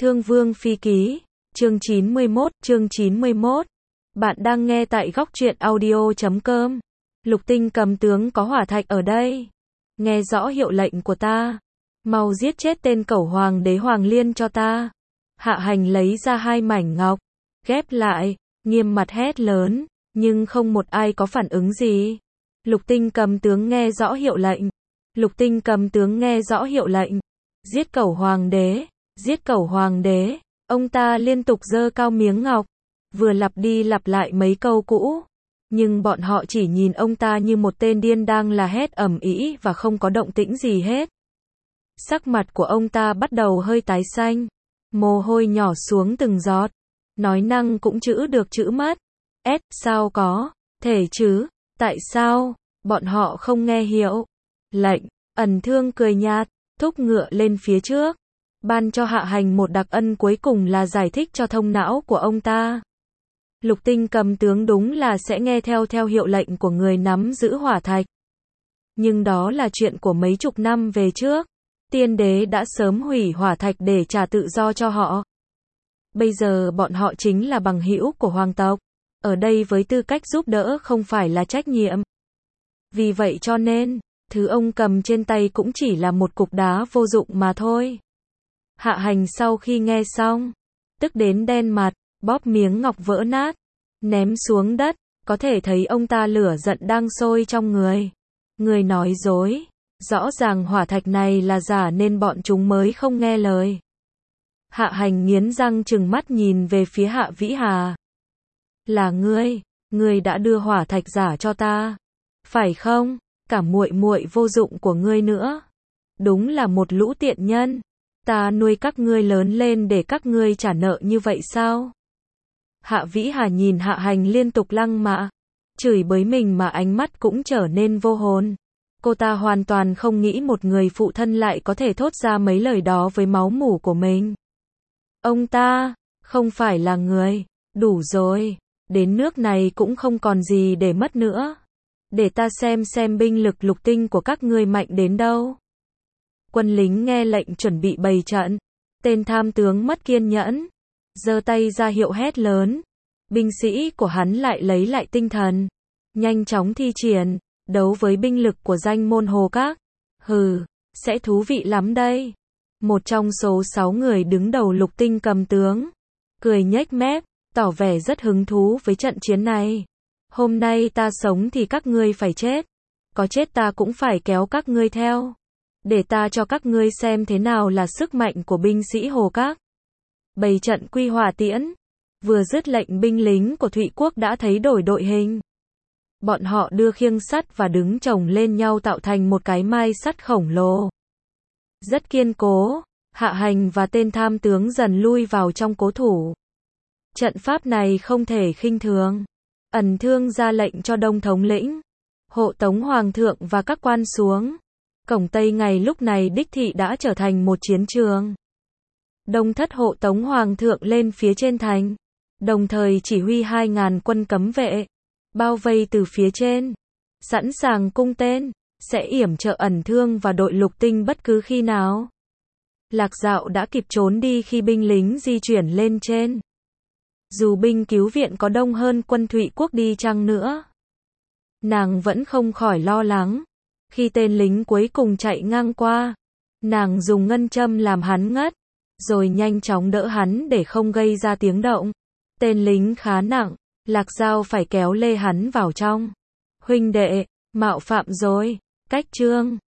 Thương Vương Phi Ký, chương 91. Bạn đang nghe tại góc truyện audio.com. Lục Tinh cầm tướng có hỏa thạch ở đây. Nghe rõ hiệu lệnh của ta. Mau giết chết tên cẩu hoàng đế Hoàng Liên cho ta. Hạ Hành lấy ra 2 mảnh ngọc, ghép lại, nghiêm mặt hét lớn, nhưng không một ai có phản ứng gì. Lục Tinh cầm tướng nghe rõ hiệu lệnh. Giết cẩu hoàng đế. Giết cẩu hoàng đế. Ông ta liên tục giơ cao miếng ngọc, vừa lặp đi lặp lại mấy câu cũ. Nhưng bọn họ chỉ nhìn ông ta như một tên điên đang la hét ầm ĩ và không có động tĩnh gì hết. Sắc mặt của ông ta bắt đầu hơi tái xanh, mồ hôi nhỏ xuống từng giọt, nói năng cũng chữ được chữ mất. Sao có thể chứ? Tại sao bọn họ không nghe hiệu lệnh? Ẩn Thương cười nhạt, thúc ngựa lên phía trước, ban cho Hạ Hành một đặc ân cuối cùng là giải thích cho thông não của ông ta. Lục Tinh cầm tướng đúng là sẽ nghe theo hiệu lệnh của người nắm giữ hỏa thạch. Nhưng đó là chuyện của mấy chục năm về trước. Tiên đế đã sớm hủy hỏa thạch để trả tự do cho họ. Bây giờ bọn họ chính là bằng hữu của hoàng tộc. Ở đây với tư cách giúp đỡ không phải là trách nhiệm. Vì vậy cho nên, thứ ông cầm trên tay cũng chỉ là một cục đá vô dụng mà thôi. Hạ Hành sau khi nghe xong, tức đến đen mặt, bóp miếng ngọc vỡ nát, ném xuống đất, có thể thấy ông ta lửa giận đang sôi trong người. Người nói dối, rõ ràng hỏa thạch này là giả nên bọn chúng mới không nghe lời. Hạ Hành nghiến răng trừng mắt nhìn về phía Hạ Vĩ Hà. Là ngươi đã đưa hỏa thạch giả cho ta, phải không? Cả muội muội vô dụng của ngươi nữa. Đúng là một lũ tiện nhân. Ta nuôi các ngươi lớn lên để các ngươi trả nợ như vậy sao? Hạ Vĩ Hà nhìn Hạ Hành liên tục lăng mạ, chửi bới mình mà ánh mắt cũng trở nên vô hồn. Cô ta hoàn toàn không nghĩ một người phụ thân lại có thể thốt ra mấy lời đó với máu mủ của mình. Ông ta, không phải là người, đủ rồi, đến nước này cũng không còn gì để mất nữa. Để ta xem binh lực Lục Tinh của các ngươi mạnh đến đâu. Quân lính nghe lệnh chuẩn bị bày trận. Tên tham tướng mất kiên nhẫn, giơ tay ra hiệu hét lớn. Binh sĩ của hắn lại lấy lại tinh thần, nhanh chóng thi triển, đấu với binh lực của danh môn Hồ Các. Sẽ thú vị lắm đây. Một trong số 6 người đứng đầu Lục Tinh cầm tướng, cười nhếch mép, tỏ vẻ rất hứng thú với trận chiến này. Hôm nay ta sống thì các ngươi phải chết. Có chết ta cũng phải kéo các ngươi theo. Để ta cho các ngươi xem thế nào là sức mạnh của binh sĩ Hồ Các. Bày trận quy hỏa tiễn. Vừa dứt lệnh binh lính của Thụy Quốc đã thấy đổi đội hình. Bọn họ đưa khiêng sắt và đứng chồng lên nhau tạo thành một cái mai sắt khổng lồ. Rất kiên cố. Hạ Hành và tên tham tướng dần lui vào trong cố thủ. Trận pháp này không thể khinh thường. Ẩn Thương ra lệnh cho Đông thống lĩnh hộ tống hoàng thượng và các quan xuống. Cổng Tây ngày lúc này đích thị đã trở thành một chiến trường. Đông thất hộ tống hoàng thượng lên phía trên thành, đồng thời chỉ huy 2.000 quân cấm vệ, bao vây từ phía trên, sẵn sàng cung tên, sẽ yểm trợ Ẩn Thương và đội Lục Tinh bất cứ khi nào. Lạc Dạo đã kịp trốn đi khi binh lính di chuyển lên trên. Dù binh cứu viện có đông hơn quân Thụy Quốc đi chăng nữa, nàng vẫn không khỏi lo lắng. Khi tên lính cuối cùng chạy ngang qua, nàng dùng ngân châm làm hắn ngất, rồi nhanh chóng đỡ hắn để không gây ra tiếng động. Tên lính khá nặng, Lạc Dao phải kéo lê hắn vào trong. Huynh đệ, mạo phạm rồi. Cách chương